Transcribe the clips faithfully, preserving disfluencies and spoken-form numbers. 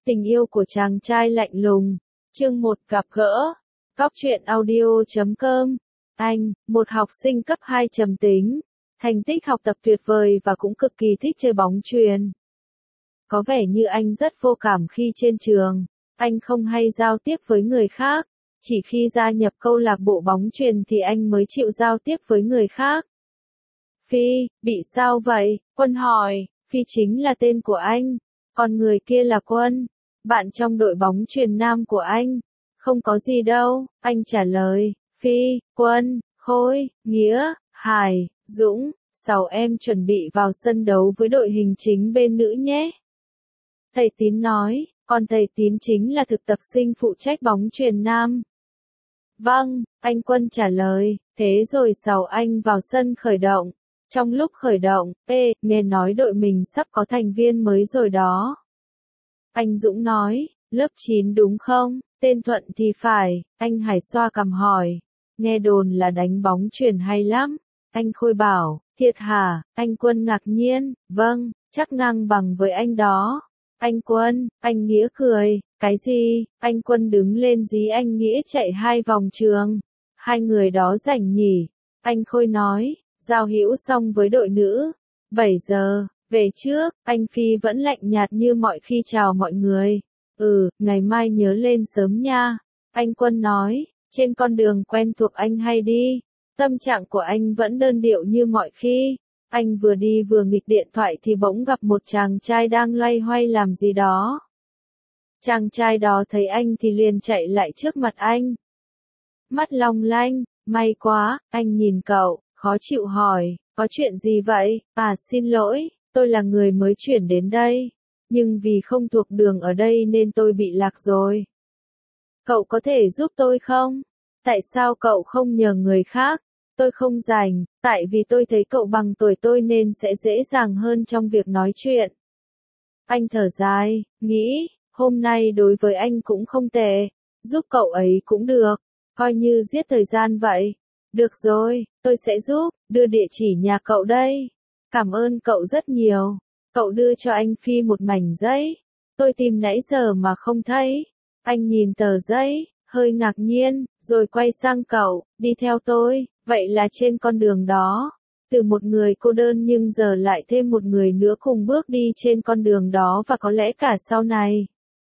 Tình yêu của chàng trai lạnh lùng. Chương một gặp gỡ. Cóc truyện audio chấm com. Anh, một học sinh cấp hai trầm tính. Thành tích học tập tuyệt vời và cũng cực kỳ thích chơi bóng chuyền. Có vẻ như anh rất vô cảm khi trên trường. Anh không hay giao tiếp với người khác. Chỉ khi gia nhập câu lạc bộ bóng chuyền thì anh mới chịu giao tiếp với người khác. Phi, bị sao vậy? Quân hỏi. Phi chính là tên của anh. Còn người kia là Quân. Bạn trong đội bóng chuyền nam của anh. Không có gì đâu, anh trả lời. Phi, Quân, Khôi, Nghĩa, Hải, Dũng, sáu em chuẩn bị vào sân đấu với đội hình chính bên nữ nhé. Thầy Tín nói, còn thầy Tín chính là thực tập sinh phụ trách bóng chuyền nam. Vâng, anh Quân trả lời, thế rồi sáu anh vào sân khởi động. Trong lúc khởi động, ê, nghe nói đội mình sắp có thành viên mới rồi đó. Anh Dũng nói, lớp chín đúng không? Tên Thuận thì phải, anh Hải xoa cằm hỏi. Nghe đồn là đánh bóng chuyền hay lắm. Anh Khôi bảo, thiệt hả? Anh Quân ngạc nhiên, vâng, chắc ngang bằng với anh đó. Anh Quân, anh Nghĩa cười, cái gì? Anh Quân đứng lên dí anh Nghĩa chạy hai vòng trường. Hai người đó rảnh nhỉ? Anh Khôi nói, giao hữu xong với đội nữ. bảy giờ, về trước, anh Phi vẫn lạnh nhạt như mọi khi chào mọi người. Ừ, ngày mai nhớ lên sớm nha. Anh Quân nói, trên con đường quen thuộc anh hay đi. Tâm trạng của anh vẫn đơn điệu như mọi khi. Anh vừa đi vừa nghịch điện thoại thì bỗng gặp một chàng trai đang loay hoay làm gì đó. Chàng trai đó thấy anh thì liền chạy lại trước mặt anh. Mắt long lanh, may quá, anh nhìn cậu, khó chịu hỏi, có chuyện gì vậy? À xin lỗi, tôi là người mới chuyển đến đây. Nhưng vì không thuộc đường ở đây nên tôi bị lạc rồi. Cậu có thể giúp tôi không? Tại sao cậu không nhờ người khác? Tôi không rảnh, tại vì tôi thấy cậu bằng tuổi tôi nên sẽ dễ dàng hơn trong việc nói chuyện. Anh thở dài, nghĩ, hôm nay đối với anh cũng không tệ, giúp cậu ấy cũng được, coi như giết thời gian vậy. Được rồi, tôi sẽ giúp, đưa địa chỉ nhà cậu đây. Cảm ơn cậu rất nhiều. Cậu đưa cho anh Phi một mảnh giấy. Tôi tìm nãy giờ mà không thấy. Anh nhìn tờ giấy, hơi ngạc nhiên, rồi quay sang cậu, đi theo tôi. Vậy là trên con đường đó, từ một người cô đơn nhưng giờ lại thêm một người nữa cùng bước đi trên con đường đó và có lẽ cả sau này.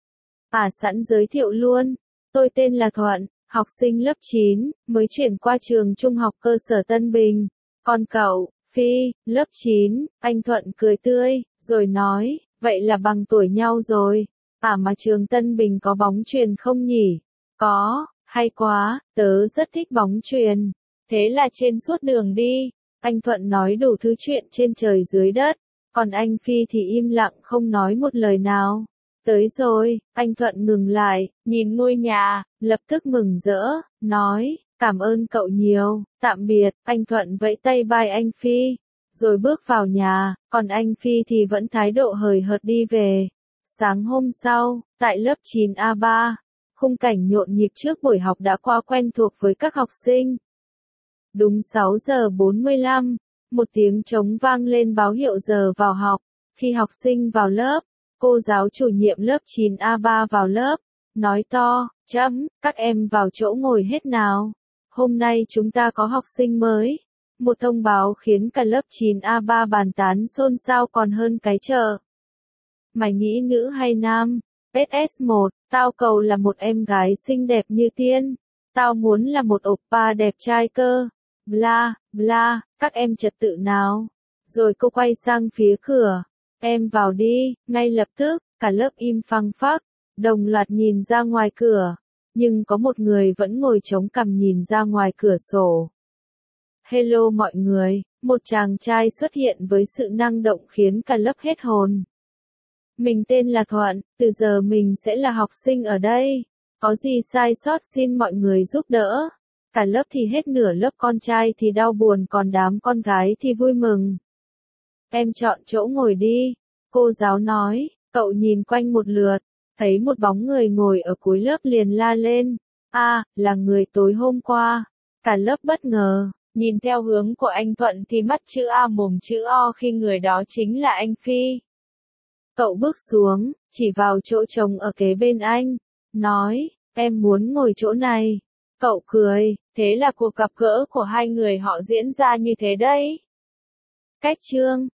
À sẵn giới thiệu luôn, tôi tên là Thuận, học sinh lớp chín, mới chuyển qua trường trung học cơ sở Tân Bình. Còn cậu, Phi, lớp chín, anh Thuận cười tươi, rồi nói, vậy là bằng tuổi nhau rồi. À mà trường Tân Bình có bóng chuyền không nhỉ? Có, hay quá, tớ rất thích bóng chuyền. Thế là trên suốt đường đi, anh Thuận nói đủ thứ chuyện trên trời dưới đất, còn anh Phi thì im lặng không nói một lời nào. Tới rồi, anh Thuận ngừng lại, nhìn ngôi nhà, lập tức mừng rỡ, nói, cảm ơn cậu nhiều, tạm biệt, anh Thuận vẫy tay bye anh Phi, rồi bước vào nhà, còn anh Phi thì vẫn thái độ hời hợt đi về. Sáng hôm sau, tại lớp chín A ba, khung cảnh nhộn nhịp trước buổi học đã qua quen thuộc với các học sinh. Đúng sáu giờ bốn mươi lăm, một tiếng trống vang lên báo hiệu giờ vào học. Khi học sinh vào lớp, cô giáo chủ nhiệm lớp chín A ba vào lớp, nói to, chấm, các em vào chỗ ngồi hết nào. Hôm nay chúng ta có học sinh mới. Một thông báo khiến cả lớp chín A ba bàn tán xôn xao còn hơn cái chợ. Mày nghĩ nữ hay nam? ét ét một, tao cầu là một em gái xinh đẹp như tiên. Tao muốn là một oppa đẹp trai cơ. Bla, bla, các em trật tự nào. Rồi cô quay sang phía cửa. Em vào đi, ngay lập tức, cả lớp im phăng phắc, đồng loạt nhìn ra ngoài cửa. Nhưng có một người vẫn ngồi chống cằm nhìn ra ngoài cửa sổ. Hello mọi người, một chàng trai xuất hiện với sự năng động khiến cả lớp hết hồn. Mình tên là Thuận, từ giờ mình sẽ là học sinh ở đây. Có gì sai sót xin mọi người giúp đỡ. Cả lớp thì hết nửa lớp con trai thì đau buồn còn đám con gái thì vui mừng. Em chọn chỗ ngồi đi, cô giáo nói, cậu nhìn quanh một lượt, thấy một bóng người ngồi ở cuối lớp liền la lên. À, là người tối hôm qua. Cả lớp bất ngờ, nhìn theo hướng của anh Thuận thì mắt chữ A mồm chữ O khi người đó chính là anh Phi. Cậu bước xuống, chỉ vào chỗ trống ở kế bên anh, nói, em muốn ngồi chỗ này. Cậu cười, thế là cuộc gặp gỡ của hai người họ diễn ra như thế đấy. Cách chương